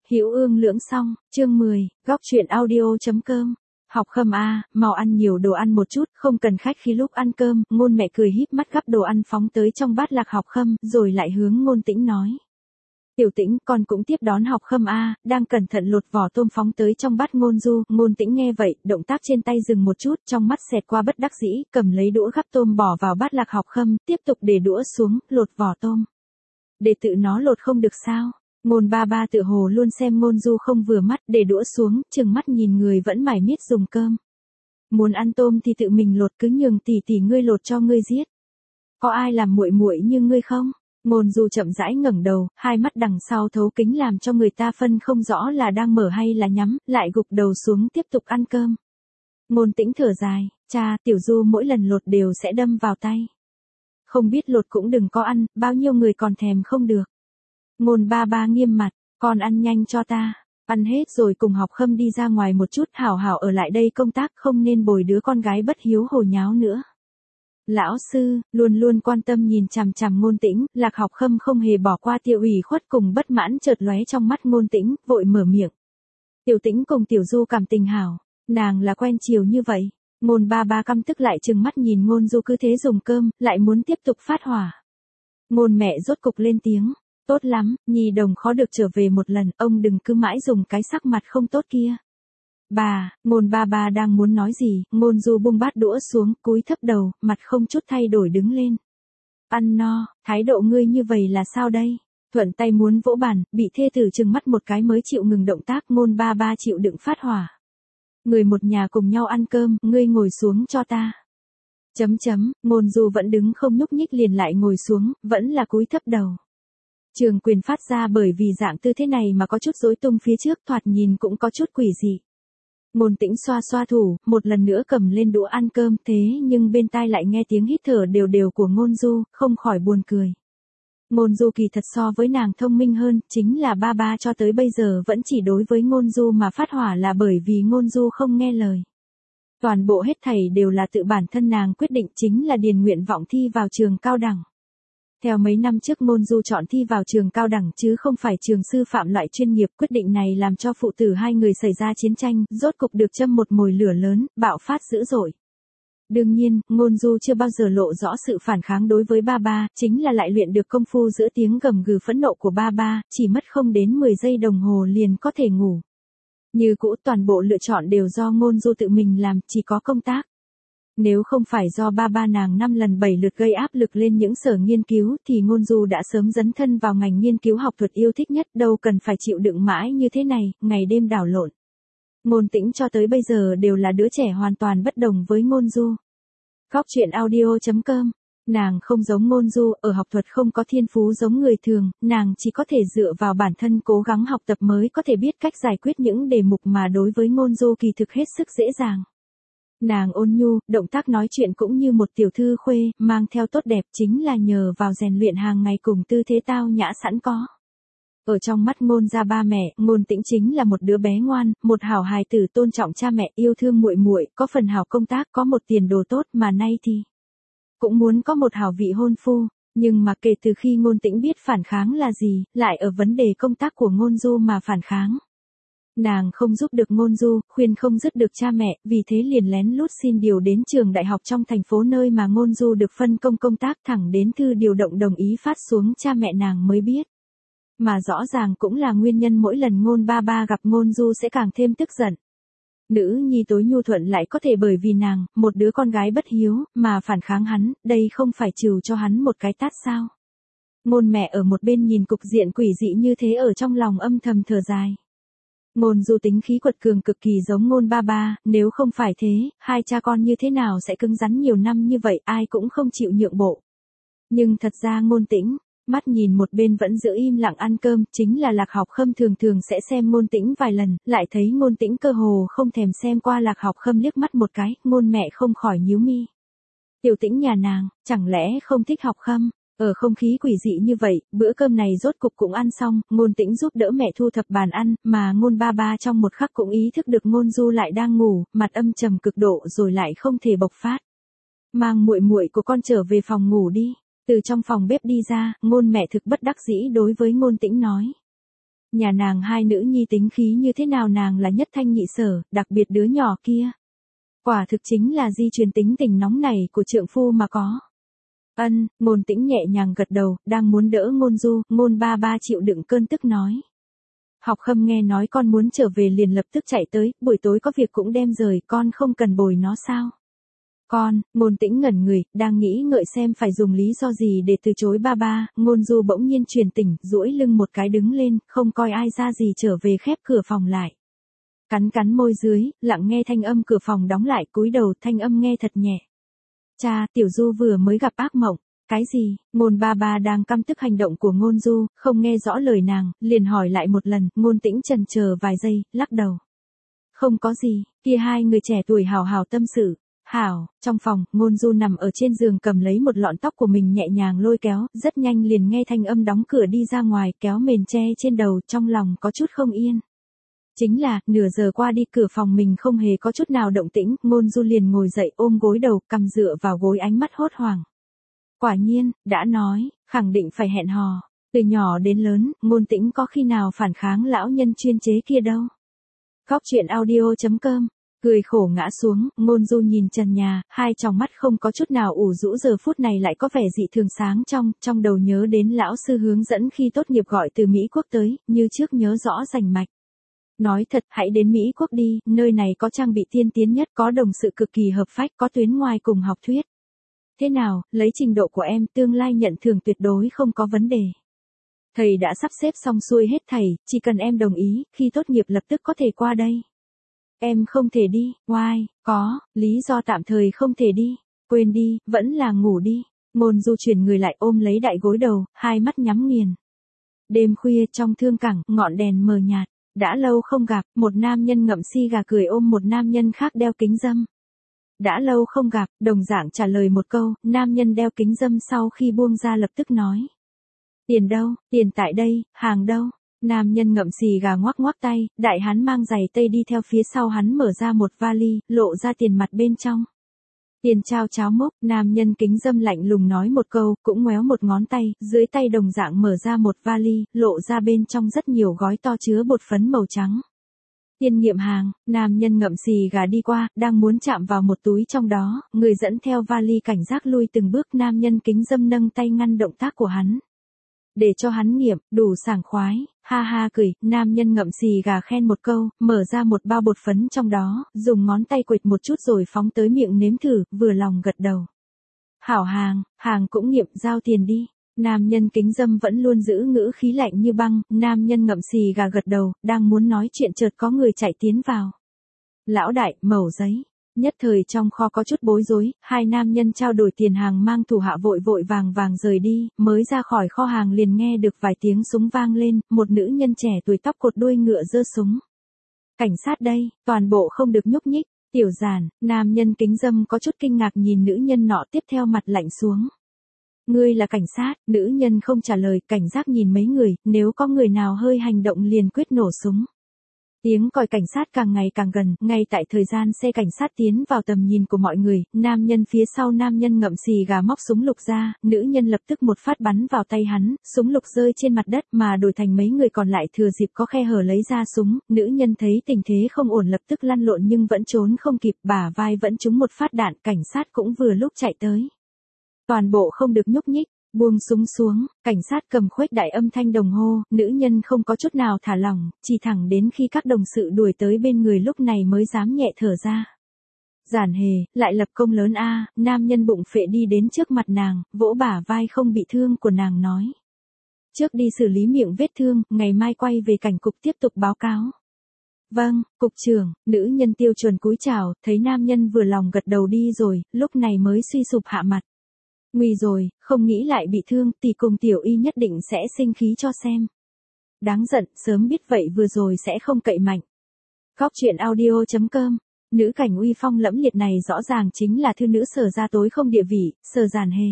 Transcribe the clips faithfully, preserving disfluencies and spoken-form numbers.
Hữu Ương Lưỡng Song, chương mười, góc truyện audio.com. Học Khâm a, mau ăn nhiều đồ ăn một chút, không cần khách khí lúc ăn cơm. Ngôn mẹ cười híp mắt gắp đồ ăn phóng tới trong bát Lạc Học Khâm, rồi lại hướng Ngôn Tĩnh nói. Tiểu Tĩnh, con cũng tiếp đón Học Khâm a, đang cẩn thận lột vỏ tôm phóng tới trong bát Ngôn Du. Ngôn Tĩnh nghe vậy, động tác trên tay dừng một chút, trong mắt xẹt qua bất đắc dĩ, cầm lấy đũa gắp tôm bỏ vào bát Lạc Học Khâm, tiếp tục để đũa xuống, lột vỏ tôm. Để tự nó lột không được sao? Ngôn ba ba tự hồ luôn xem Ngôn Du không vừa mắt, để đũa xuống, trừng mắt nhìn người vẫn mải miết dùng cơm. Muốn ăn tôm thì tự mình lột, cứ nhường tỷ tỷ ngươi lột cho ngươi giết. Có ai làm muội muội như ngươi không? Ngôn Du chậm rãi ngẩng đầu, hai mắt đằng sau thấu kính làm cho người ta phân không rõ là đang mở hay là nhắm, lại gục đầu xuống tiếp tục ăn cơm. Ngôn Tĩnh thở dài, cha, Tiểu Du mỗi lần lột đều sẽ đâm vào tay. Không biết lột cũng đừng có ăn, bao nhiêu người còn thèm không được. Ngôn ba ba nghiêm mặt, con ăn nhanh cho ta, ăn hết rồi cùng Học Khâm đi ra ngoài một chút, hảo hảo ở lại đây công tác, không nên bồi đứa con gái bất hiếu hồ nháo nữa. Lão sư, luôn luôn quan tâm nhìn chằm chằm Ngôn Tĩnh, Lạc Học Khâm không hề bỏ qua Tiểu ủy khuất cùng bất mãn chợt lóe trong mắt Ngôn Tĩnh, vội mở miệng. Tiểu Tĩnh cùng Tiểu Du cảm tình hảo, nàng là quen chiều như vậy. Ngôn ba ba căm tức lại trừng mắt nhìn Ngôn Du cứ thế dùng cơm, lại muốn tiếp tục phát hỏa. Ngôn mẹ rốt cục lên tiếng. Tốt lắm, Nhi đồng khó được trở về một lần, ông đừng cứ mãi dùng cái sắc mặt không tốt kia. Bà, Ngôn ba ba đang muốn nói gì, Ngôn Du buông bát đũa xuống, cúi thấp đầu, mặt không chút thay đổi đứng lên. Ăn no, thái độ ngươi như vậy là sao đây? Thuận tay muốn vỗ bàn, bị thê tử trừng mắt một cái mới chịu ngừng động tác. Ngôn ba ba chịu đựng phát hỏa. Người một nhà cùng nhau ăn cơm, ngươi ngồi xuống cho ta. Chấm chấm, Ngôn Du vẫn đứng không nhúc nhích liền lại ngồi xuống, vẫn là cúi thấp đầu. Trường quyền phát ra bởi vì dạng tư thế này mà có chút rối tung phía trước, thoạt nhìn cũng có chút quỷ dị. Ngôn Tĩnh xoa xoa thủ, một lần nữa cầm lên đũa ăn cơm, thế nhưng bên tai lại nghe tiếng hít thở đều đều của Ngôn Du, không khỏi buồn cười. Ngôn Du kỳ thật so với nàng thông minh hơn, chính là ba ba cho tới bây giờ vẫn chỉ đối với Ngôn Du mà phát hỏa là bởi vì Ngôn Du không nghe lời. Toàn bộ hết thảy đều là tự bản thân nàng quyết định, chính là điền nguyện vọng thi vào trường cao đẳng. Theo mấy năm trước Ngôn Du chọn thi vào trường cao đẳng chứ không phải trường sư phạm loại chuyên nghiệp, quyết định này làm cho phụ tử hai người xảy ra chiến tranh, rốt cục được châm một mồi lửa lớn, bạo phát dữ dội. Đương nhiên, Ngôn Du chưa bao giờ lộ rõ sự phản kháng đối với ba ba, chính là lại luyện được công phu giữa tiếng gầm gừ phẫn nộ của ba ba, chỉ mất không đến mười giây đồng hồ liền có thể ngủ. Như cũ toàn bộ lựa chọn đều do Ngôn Du tự mình làm, chỉ có công tác. Nếu không phải do ba ba nàng năm lần bảy lượt gây áp lực lên những sở nghiên cứu thì Ngôn Du đã sớm dấn thân vào ngành nghiên cứu học thuật yêu thích nhất, đâu cần phải chịu đựng mãi như thế này, ngày đêm đảo lộn. Ngôn Tĩnh cho tới bây giờ đều là đứa trẻ hoàn toàn bất đồng với Ngôn Du. Góc truyện audio.com. Nàng không giống Ngôn Du, ở học thuật không có thiên phú giống người thường, nàng chỉ có thể dựa vào bản thân cố gắng học tập mới có thể biết cách giải quyết những đề mục mà đối với Ngôn Du kỳ thực hết sức dễ dàng. Nàng ôn nhu, động tác nói chuyện cũng như một tiểu thư khuê, mang theo tốt đẹp chính là nhờ vào rèn luyện hàng ngày cùng tư thế tao nhã sẵn có. Ở trong mắt Ngôn gia ba mẹ, Ngôn Tĩnh chính là một đứa bé ngoan, một hảo hài tử tôn trọng cha mẹ, yêu thương muội muội, có phần hảo công tác, có một tiền đồ tốt, mà nay thì cũng muốn có một hảo vị hôn phu, nhưng mà kể từ khi Ngôn Tĩnh biết phản kháng là gì, lại ở vấn đề công tác của Ngôn Du mà phản kháng. Nàng không giúp được Ngôn Du, khuyên không dứt được cha mẹ, vì thế liền lén lút xin điều đến trường đại học trong thành phố nơi mà Ngôn Du được phân công công tác, thẳng đến thư điều động đồng ý phát xuống cha mẹ nàng mới biết. Mà rõ ràng cũng là nguyên nhân mỗi lần Ngôn ba ba gặp Ngôn Du sẽ càng thêm tức giận. Nữ nhi tối nhu thuận lại có thể bởi vì nàng, một đứa con gái bất hiếu, mà phản kháng hắn, đây không phải trừ cho hắn một cái tát sao. Ngôn mẹ ở một bên nhìn cục diện quỷ dị như thế ở trong lòng âm thầm thở dài. Ngôn Du tính khí quật cường cực kỳ giống Ngôn ba ba, nếu không phải thế, hai cha con như thế nào sẽ cứng rắn nhiều năm như vậy, ai cũng không chịu nhượng bộ. Nhưng thật ra Ngôn Tĩnh, mắt nhìn một bên vẫn giữ im lặng ăn cơm, chính là Lạc Học Khâm thường thường sẽ xem Ngôn Tĩnh vài lần, lại thấy Ngôn Tĩnh cơ hồ không thèm xem qua Lạc Học Khâm liếc mắt một cái, Ngôn mẹ không khỏi nhíu mi. Tiểu Tĩnh nhà nàng, chẳng lẽ không thích Học Khâm? Ở không khí quỷ dị như vậy, bữa cơm này rốt cục cũng ăn xong, Ngôn Tĩnh giúp đỡ mẹ thu thập bàn ăn, mà Ngôn ba ba trong một khắc cũng ý thức được Ngôn Du lại đang ngủ, mặt âm trầm cực độ rồi lại không thể bộc phát. Mang muội muội của con trở về phòng ngủ đi. Từ trong phòng bếp đi ra, Ngôn mẹ thực bất đắc dĩ đối với Ngôn Tĩnh nói. Nhà nàng hai nữ nhi tính khí như thế nào nàng là nhất thanh nhị sở, đặc biệt đứa nhỏ kia. Quả thực chính là di truyền tính tình nóng này của trượng phu mà có. Ân, Ngôn Tĩnh nhẹ nhàng gật đầu, đang muốn đỡ Ngôn Du, Ngôn ba ba chịu đựng cơn tức nói. Học Khâm nghe nói con muốn trở về liền lập tức chạy tới, buổi tối có việc cũng đem rời, con không cần bồi nó sao? Con, Ngôn Tĩnh ngẩn người, đang nghĩ ngợi xem phải dùng lý do gì để từ chối ba ba, Ngôn Du bỗng nhiên truyền tỉnh, duỗi lưng một cái đứng lên, không coi ai ra gì trở về khép cửa phòng lại. Cắn cắn môi dưới, lặng nghe thanh âm cửa phòng đóng lại, cúi đầu thanh âm nghe thật nhẹ. Cha, Tiểu Du vừa mới gặp ác mộng. Cái gì? Ngôn ba ba đang căm tức hành động của Ngôn Du, không nghe rõ lời nàng, liền hỏi lại một lần, Ngôn Tĩnh chần chờ vài giây, lắc đầu. Không có gì, kia hai người trẻ tuổi hào hào tâm sự. Hảo, trong phòng, Ngôn Du nằm ở trên giường cầm lấy một lọn tóc của mình nhẹ nhàng lôi kéo, rất nhanh liền nghe thanh âm đóng cửa đi ra ngoài, kéo mền che trên đầu, trong lòng có chút không yên. Chính là, nửa giờ qua đi cửa phòng mình không hề có chút nào động tĩnh, Ngôn Du liền ngồi dậy ôm gối đầu, cầm dựa vào gối ánh mắt hốt hoảng. Quả nhiên, đã nói, khẳng định phải hẹn hò. Từ nhỏ đến lớn, Ngôn Tĩnh có khi nào phản kháng lão nhân chuyên chế kia đâu. Góc truyện audio chấm com, cười khổ ngã xuống, Ngôn Du nhìn trần nhà, hai tròng mắt không có chút nào ủ rũ giờ phút này lại có vẻ dị thường sáng trong, trong đầu nhớ đến lão sư hướng dẫn khi tốt nghiệp gọi từ Mỹ Quốc tới, như trước nhớ rõ rành mạch. Nói thật, hãy đến Mỹ Quốc đi, nơi này có trang bị tiên tiến nhất, có đồng sự cực kỳ hợp phách, có tuyến ngoài cùng học thuyết. Thế nào, lấy trình độ của em, tương lai nhận thưởng tuyệt đối không có vấn đề. Thầy đã sắp xếp xong xuôi hết thầy, chỉ cần em đồng ý, khi tốt nghiệp lập tức có thể qua đây. Em không thể đi, why, có, lý do tạm thời không thể đi. Quên đi, vẫn là ngủ đi. Ngôn Du chuyển người lại ôm lấy đại gối đầu, hai mắt nhắm nghiền. Đêm khuya trong thương cảng, ngọn đèn mờ nhạt. Đã lâu không gặp, một nam nhân ngậm xi gà cười ôm một nam nhân khác đeo kính râm. Đã lâu không gặp, đồng dạng trả lời một câu, nam nhân đeo kính râm sau khi buông ra lập tức nói. Tiền đâu, tiền tại đây, hàng đâu? Nam nhân ngậm xì gà ngoắc ngoắc tay, đại hán mang giày tây đi theo phía sau hắn mở ra một vali, lộ ra tiền mặt bên trong. Tiền trao cháo mốc, nam nhân kính râm lạnh lùng nói một câu, cũng ngoéo một ngón tay, dưới tay đồng dạng mở ra một vali, lộ ra bên trong rất nhiều gói to chứa bột phấn màu trắng. Tiên nghiệm hàng, nam nhân ngậm xì gà đi qua, đang muốn chạm vào một túi trong đó, người dẫn theo vali cảnh giác lui từng bước, nam nhân kính râm nâng tay ngăn động tác của hắn. Để cho hắn nghiệm, đủ sảng khoái, ha ha cười, nam nhân ngậm xì gà khen một câu, mở ra một bao bột phấn trong đó, dùng ngón tay quệt một chút rồi phóng tới miệng nếm thử, vừa lòng gật đầu. Hảo hàng, hàng cũng nghiệm, giao tiền đi. Nam nhân kính râm vẫn luôn giữ ngữ khí lạnh như băng, nam nhân ngậm xì gà gật đầu, đang muốn nói chuyện chợt có người chạy tiến vào. Lão đại, mẩu giấy. Nhất thời trong kho có chút bối rối, hai nam nhân trao đổi tiền hàng mang thủ hạ vội vội vàng vàng rời đi, mới ra khỏi kho hàng liền nghe được vài tiếng súng vang lên, một nữ nhân trẻ tuổi tóc cột đuôi ngựa giơ súng. Cảnh sát đây, toàn bộ không được nhúc nhích, tiểu giản, nam nhân kính râm có chút kinh ngạc nhìn nữ nhân nọ tiếp theo mặt lạnh xuống. Ngươi là cảnh sát, nữ nhân không trả lời, cảnh giác nhìn mấy người, nếu có người nào hơi hành động liền quyết nổ súng. Tiếng còi cảnh sát càng ngày càng gần, ngay tại thời gian xe cảnh sát tiến vào tầm nhìn của mọi người, nam nhân phía sau nam nhân ngậm xì gà móc súng lục ra, nữ nhân lập tức một phát bắn vào tay hắn, súng lục rơi trên mặt đất mà đổi thành mấy người còn lại thừa dịp có khe hở lấy ra súng, nữ nhân thấy tình thế không ổn lập tức lăn lộn nhưng vẫn trốn không kịp, bả vai vẫn trúng một phát đạn, cảnh sát cũng vừa lúc chạy tới. Toàn bộ không được nhúc nhích. Buông súng xuống, cảnh sát cầm khuếch đại âm thanh đồng hô, nữ nhân không có chút nào thả lỏng, chỉ thẳng đến khi các đồng sự đuổi tới bên người lúc này mới dám nhẹ thở ra. Giản hề, lại lập công lớn a, nam nhân bụng phệ đi đến trước mặt nàng, vỗ bả vai không bị thương của nàng nói. Trước đi xử lý miệng vết thương, ngày mai quay về cảnh cục tiếp tục báo cáo. Vâng, cục trưởng, nữ nhân tiêu chuẩn cúi chào, thấy nam nhân vừa lòng gật đầu đi rồi, lúc này mới suy sụp hạ mặt. Nguy rồi, không nghĩ lại bị thương, tỷ cùng tiểu y nhất định sẽ sinh khí cho xem. Đáng giận, sớm biết vậy vừa rồi sẽ không cậy mạnh. Góc truyện audio chấm com, nữ cảnh uy phong lẫm liệt này rõ ràng chính là thư nữ Sở gia tối không địa vị, Sở Giản Hề.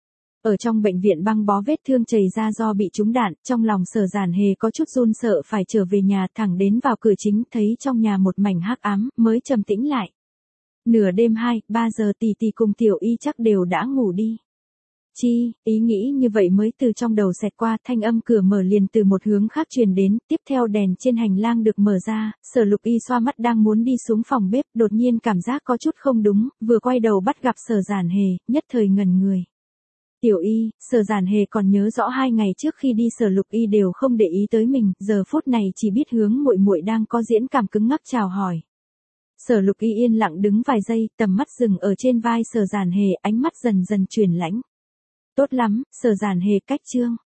Ở trong bệnh viện băng bó vết thương chảy ra do bị trúng đạn, trong lòng Sở Giản Hề có chút run sợ phải trở về nhà, thẳng đến vào cửa chính thấy trong nhà một mảnh hắc ám, mới trầm tĩnh lại. Nửa đêm hai, ba giờ tỷ tỷ cùng tiểu y chắc đều đã ngủ đi. Chi, ý nghĩ như vậy mới từ trong đầu xẹt qua, thanh âm cửa mở liền từ một hướng khác truyền đến, tiếp theo đèn trên hành lang được mở ra, Sở Lục Y xoa mắt đang muốn đi xuống phòng bếp, đột nhiên cảm giác có chút không đúng, vừa quay đầu bắt gặp Sở Giản Hề, nhất thời ngẩn người. Tiểu Y, Sở Giản Hề còn nhớ rõ hai ngày trước khi đi Sở Lục Y đều không để ý tới mình, giờ phút này chỉ biết hướng muội muội đang có diễn cảm cứng ngắc chào hỏi. Sở Lục Y yên lặng đứng vài giây, tầm mắt dừng ở trên vai Sở Giản Hề, ánh mắt dần dần chuyển lãnh. Tốt lắm, Sở Giản Hề cách trương.